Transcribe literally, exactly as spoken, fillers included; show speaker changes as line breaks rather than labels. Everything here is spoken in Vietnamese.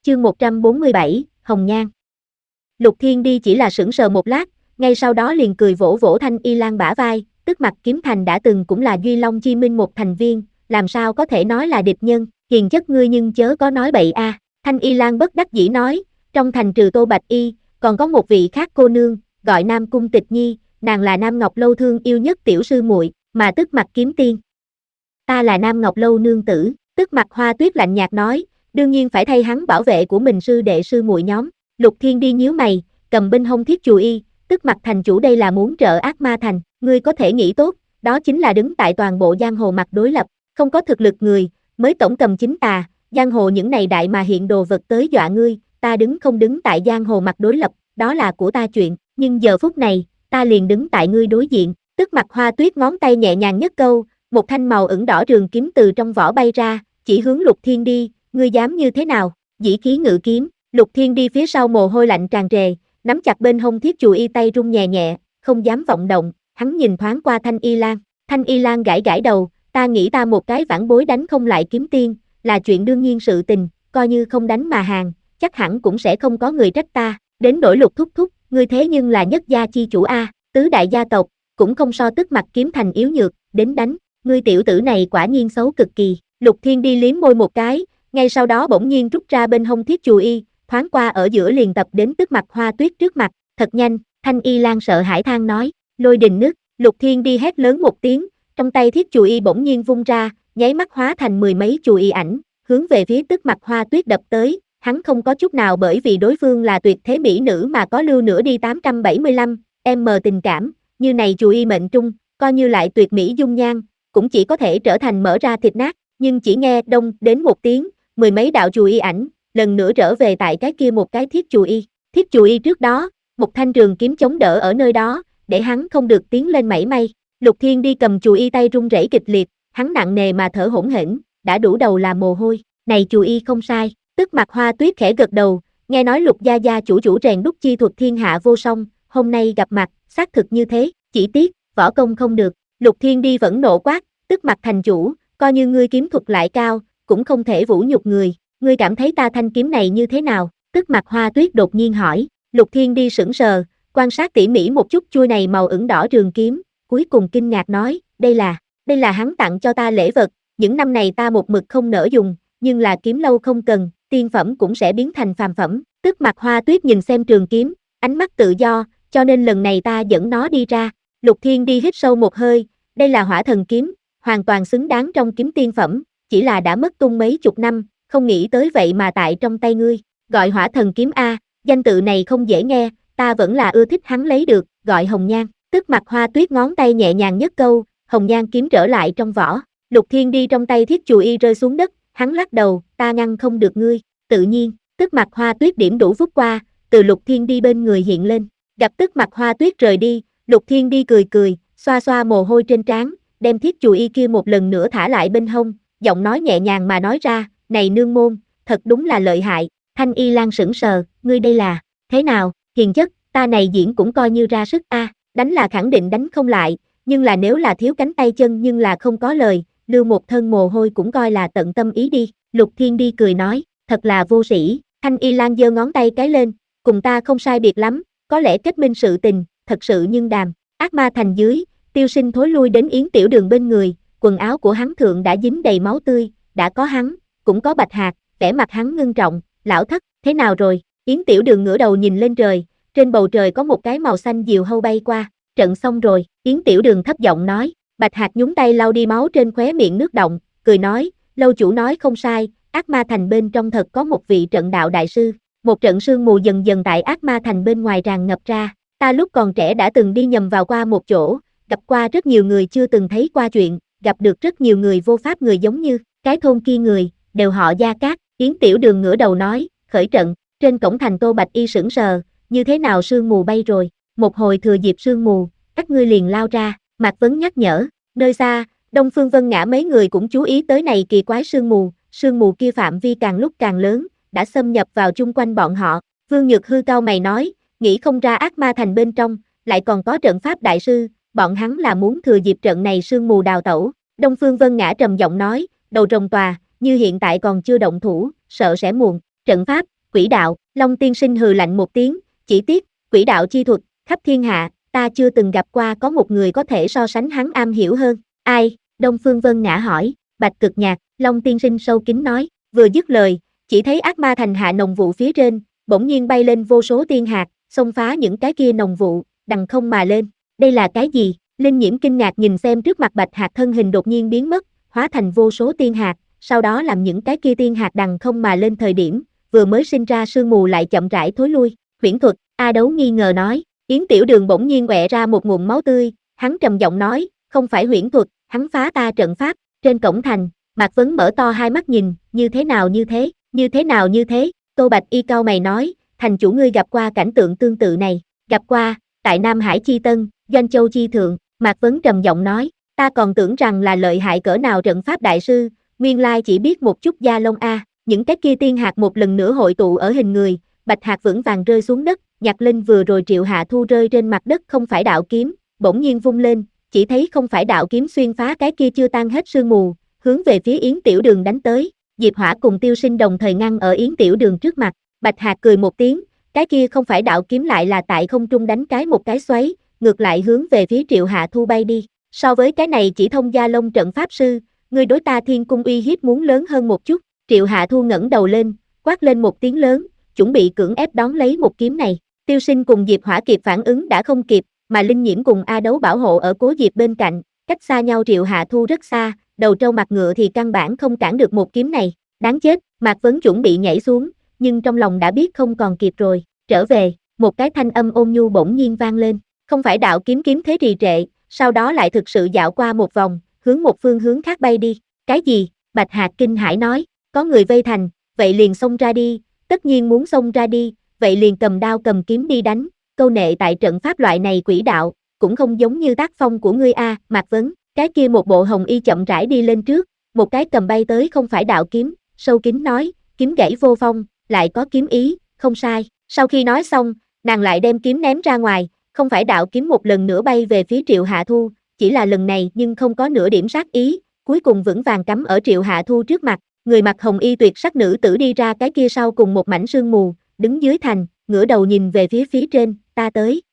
Chương một trăm bốn mươi bảy, Hồng Nhan. Lục Thiên Đi chỉ là sững sờ một lát, ngay sau đó liền cười vỗ vỗ Thanh Y Lan bả vai, Tức Mặc Kiếm Thành đã từng cũng là Duy Long Chi Minh một thành viên, làm sao có thể nói là địch nhân, hiền chất ngươi nhưng chớ có nói bậy a. À. Thanh Y Lan bất đắc dĩ nói, trong thành trừ Tô Bạch Y, còn có một vị khác cô nương, gọi Nam Cung Tịch Nhi, nàng là Nam Ngọc Lâu thương yêu nhất tiểu sư muội, mà Tức Mặc Kiếm Tiên. Ta là Nam Ngọc Lâu nương tử, Tức Mặc Hoa Tuyết lạnh nhạt nói, đương nhiên phải thay hắn bảo vệ của mình sư đệ sư muội nhóm. Lục Thiên Đi nhíu mày, cầm bên hông thiết chù y, Tức Mặc thành chủ đây là muốn trợ ác ma thành, ngươi có thể nghĩ tốt, đó chính là đứng tại toàn bộ giang hồ mặt đối lập, không có thực lực người, mới tổng cầm chính tà, giang hồ những này đại mà hiện đồ vật tới dọa ngươi, ta đứng không đứng tại giang hồ mặt đối lập, đó là của ta chuyện, nhưng giờ phút này, ta liền đứng tại ngươi đối diện. Tức Mặc Hoa Tuyết ngón tay nhẹ nhàng nhất câu, một thanh màu ửng đỏ trường kiếm từ trong vỏ bay ra, chỉ hướng Lục Thiên Đi, ngươi dám như thế nào? Dĩ khí ngự kiếm. Lục Thiên Đi phía sau mồ hôi lạnh tràn trề, nắm chặt bên hông thiết chù y tay run nhẹ nhẹ, không dám vọng động, hắn nhìn thoáng qua Thanh Y Lan, Thanh Y Lan gãi gãi đầu, ta nghĩ ta một cái vãn bối đánh không lại kiếm tiên, là chuyện đương nhiên sự tình, coi như không đánh mà hàng, chắc hẳn cũng sẽ không có người trách ta, đến nỗi Lục thúc thúc, ngươi thế nhưng là nhất gia chi chủ a, tứ đại gia tộc, cũng không so Tức Mặc Kiếm Thành yếu nhược, đến đánh, ngươi tiểu tử này quả nhiên xấu cực kỳ. Lục Thiên Đi liếm môi một cái, ngay sau đó bỗng nhiên rút ra bên hông thiết chù y, thoáng qua ở giữa liền tập đến Tức Mặc Hoa Tuyết trước mặt, thật nhanh, Thanh Y Lan sợ hãi than nói, lôi đình nứt. Lục Thiên Đi hét lớn một tiếng, trong tay thiết chù y bỗng nhiên vung ra, nháy mắt hóa thành mười mấy chù y ảnh, hướng về phía Tức Mặc Hoa Tuyết đập tới, hắn không có chút nào bởi vì đối phương là tuyệt thế mỹ nữ mà có lưu nữa đi tám trăm bảy mươi lăm m tình cảm, như này chù y mệnh trung, coi như lại tuyệt mỹ dung nhan, cũng chỉ có thể trở thành mở ra thịt nát, nhưng chỉ nghe đông đến một tiếng, mười mấy đạo chù y ảnh, lần nữa trở về tại cái kia một cái thiết chù y, thiết chù y trước đó, một thanh trường kiếm chống đỡ ở nơi đó, để hắn không được tiến lên mảy may. Lục Thiên Đi cầm chù y tay run rẩy kịch liệt, hắn nặng nề mà thở hổn hển, đã đủ đầu là mồ hôi, này chù y không sai. Tức Mặc Hoa Tuyết khẽ gật đầu, nghe nói Lục gia gia chủ chủ rèn đúc chi thuật thiên hạ vô song, hôm nay gặp mặt, xác thực như thế, chỉ tiếc, võ công không được. Lục Thiên Đi vẫn nộ quát, Tức Mặc thành chủ, coi như ngươi kiếm thuật lại cao, cũng không thể vũ nhục người, ngươi cảm thấy ta thanh kiếm này như thế nào? Tức Mặc Hoa Tuyết đột nhiên hỏi. Lục Thiên Đi sững sờ, quan sát tỉ mỉ một chút chuôi này màu ửng đỏ trường kiếm, cuối cùng kinh ngạc nói, đây là, đây là hắn tặng cho ta lễ vật, những năm này ta một mực không nỡ dùng, nhưng là kiếm lâu không cần, tiên phẩm cũng sẽ biến thành phàm phẩm. Tức Mặc Hoa Tuyết nhìn xem trường kiếm, ánh mắt tự do, cho nên lần này ta dẫn nó đi ra. Lục Thiên Đi hít sâu một hơi, đây là Hỏa Thần kiếm, hoàn toàn xứng đáng trong kiếm tiên phẩm, chỉ là đã mất tung mấy chục năm, không nghĩ tới vậy mà tại trong tay ngươi, gọi Hỏa Thần kiếm a, danh tự này không dễ nghe, ta vẫn là ưa thích hắn lấy được, gọi Hồng Nhan. Tức Mặc Hoa Tuyết ngón tay nhẹ nhàng nhất câu, Hồng Nhan kiếm trở lại trong vỏ. Lục Thiên Đi trong tay thiết chù y rơi xuống đất, hắn lắc đầu, ta ngăn không được ngươi. Tự nhiên, Tức Mặc Hoa Tuyết điểm đủ phút qua, từ Lục Thiên Đi bên người hiện lên, gặp Tức Mặc Hoa Tuyết rời đi, Lục Thiên Đi cười cười, xoa xoa mồ hôi trên trán, đem thiết chù y kia một lần nữa thả lại bên hông, giọng nói nhẹ nhàng mà nói ra, này nương môn, thật đúng là lợi hại. Thanh Y Lan sững sờ, ngươi đây là, thế nào, hiền chất, ta này diễn cũng coi như ra sức a, à, đánh là khẳng định đánh không lại, nhưng là nếu là thiếu cánh tay chân nhưng là không có lời, lưu một thân mồ hôi cũng coi là tận tâm ý đi. Lục Thiên Đi cười nói, thật là vô sĩ. Thanh Y Lan giơ ngón tay cái lên, cùng ta không sai biệt lắm, có lẽ kết minh sự tình, thật sự nhưng đàm. Ác ma thành dưới, Tiêu Sinh thối lui đến Yến Tiểu Đường bên người, quần áo của hắn thượng đã dính đầy máu tươi, đã có hắn, cũng có Bạch Hạc, vẻ mặt hắn ngưng trọng, lão thất, thế nào rồi? Yến Tiểu Đường ngửa đầu nhìn lên trời, trên bầu trời có một cái màu xanh diều hâu bay qua, trận xong rồi, Yến Tiểu Đường thấp giọng nói. Bạch Hạc nhúng tay lau đi máu trên khóe miệng nước động, cười nói, lâu chủ nói không sai, ác ma thành bên trong thật có một vị trận đạo đại sư, một trận sương mù dần dần tại ác ma thành bên ngoài tràn ngập ra, ta lúc còn trẻ đã từng đi nhầm vào qua một chỗ, gặp qua rất nhiều người chưa từng thấy qua chuyện, gặp được rất nhiều người vô pháp người giống như, cái thôn kia người, đều họ Gia Cát. Yến Tiểu Đường ngửa đầu nói, khởi trận, trên cổng thành Tô Bạch Y sững sờ, như thế nào sương mù bay rồi, một hồi thừa dịp sương mù, các ngươi liền lao ra. Mạc Vấn nhắc nhở, nơi xa, Đông Phương Vân Ngã mấy người cũng chú ý tới này kỳ quái sương mù, sương mù kia phạm vi càng lúc càng lớn, đã xâm nhập vào chung quanh bọn họ. Vương Nhược Hư cao mày nói, nghĩ không ra ác ma thành bên trong, lại còn có trận pháp đại sư, bọn hắn là muốn thừa dịp trận này sương mù đào tẩu. Đông Phương Vân Ngã trầm giọng nói, đầu rồng tòa, như hiện tại còn chưa động thủ, sợ sẽ muộn. Trận pháp, Quỷ đạo, Long tiên sinh hừ lạnh một tiếng, chỉ tiếc, quỷ đạo chi thuật, khắp thiên hạ, ta chưa từng gặp qua có một người có thể so sánh hắn am hiểu hơn. Ai? Đông Phương Vân Ngã hỏi. Bạch Cực Nhạc, Long tiên sinh sâu kín nói, vừa dứt lời, chỉ thấy ác ma thành hạ nồng vụ phía trên, bỗng nhiên bay lên vô số tiên hạt, xông phá những cái kia nồng vụ, đằng không mà lên. Đây là cái gì? Linh Nhiễm kinh ngạc nhìn xem trước mặt bạch hạt thân hình đột nhiên biến mất, hóa thành vô số tiên hạt, sau đó làm những cái kia tiên hạt đằng không mà lên thời điểm, vừa mới sinh ra sương mù lại chậm rãi thối lui. Huyễn thuật, A Đấu nghi ngờ nói. Yến Tiểu Đường bỗng nhiên quẹ ra một ngụm máu tươi, hắn trầm giọng nói, không phải huyễn thuật, hắn phá ta trận pháp. Trên cổng thành, Mạc Vấn mở to hai mắt nhìn, như thế nào như thế, như thế nào như thế, Tô Bạch Y cau mày nói, thành chủ ngươi gặp qua cảnh tượng tương tự này, gặp qua, tại Nam Hải Chi Tân, Doanh Châu Chi Thượng, Mạc Vấn trầm giọng nói, ta còn tưởng rằng là lợi hại cỡ nào trận pháp đại sư, nguyên lai chỉ biết một chút da lông a. Những cái kia tiên hạt một lần nữa hội tụ ở hình người, bạch hạt vững vàng rơi xuống đất, nhặt lên vừa rồi Triệu Hạ Thu rơi trên mặt đất không phải đạo kiếm, bỗng nhiên vung lên, chỉ thấy không phải đạo kiếm xuyên phá cái kia chưa tan hết sương mù, hướng về phía Yến Tiểu Đường đánh tới. Diệp Hỏa cùng Tiêu Sinh đồng thời ngăn ở Yến Tiểu Đường trước mặt, bạch hạt cười một tiếng, cái kia không phải đạo kiếm lại là tại không trung đánh cái một cái xoáy, ngược lại hướng về phía Triệu Hạ Thu bay đi. So với cái này chỉ thông gia lông trận pháp sư, ngươi đối ta Thiên Cung uy hiếp muốn lớn hơn một chút. Triệu Hạ Thu ngẩng đầu lên, quát lên một tiếng lớn, chuẩn bị cưỡng ép đón lấy một kiếm này. Tiêu Sinh cùng Diệp Hỏa kịp phản ứng đã không kịp, mà Linh Nhiễm cùng A Đấu bảo hộ ở Cố Diệp bên cạnh, cách xa nhau Triệu Hạ Thu rất xa, đầu trâu mặt ngựa thì căn bản không cản được một kiếm này. Đáng chết, Mạc Vấn chuẩn bị nhảy xuống, nhưng trong lòng đã biết không còn kịp rồi. Trở về, một cái thanh âm ôn nhu bỗng nhiên vang lên, không phải đạo kiếm kiếm thế trì trệ, sau đó lại thực sự dạo qua một vòng, hướng một phương hướng khác bay đi. Cái gì? Bạch Hạc kinh hãi nói, có người vây thành, vậy liền xông ra đi, tất nhiên muốn xông ra đi, vậy liền cầm đao cầm kiếm đi đánh, câu nệ tại trận pháp loại này quỷ đạo, cũng không giống như tác phong của ngươi a. Mạc Vấn, cái kia một bộ hồng y chậm rãi đi lên trước, một cái cầm bay tới không phải đạo kiếm, sâu kín nói, kiếm gãy vô phong, lại có kiếm ý, không sai. Sau khi nói xong, nàng lại đem kiếm ném ra ngoài, không phải đạo kiếm một lần nữa bay về phía Triệu Hạ Thu, chỉ là lần này nhưng không có nửa điểm sát ý, cuối cùng vững vàng cắm ở Triệu Hạ Thu trước mặt. Người mặc hồng y tuyệt sắc nữ tử đi ra cái kia sau cùng một mảnh sương mù, đứng dưới thành, ngửa đầu nhìn về phía phía trên, ta tới.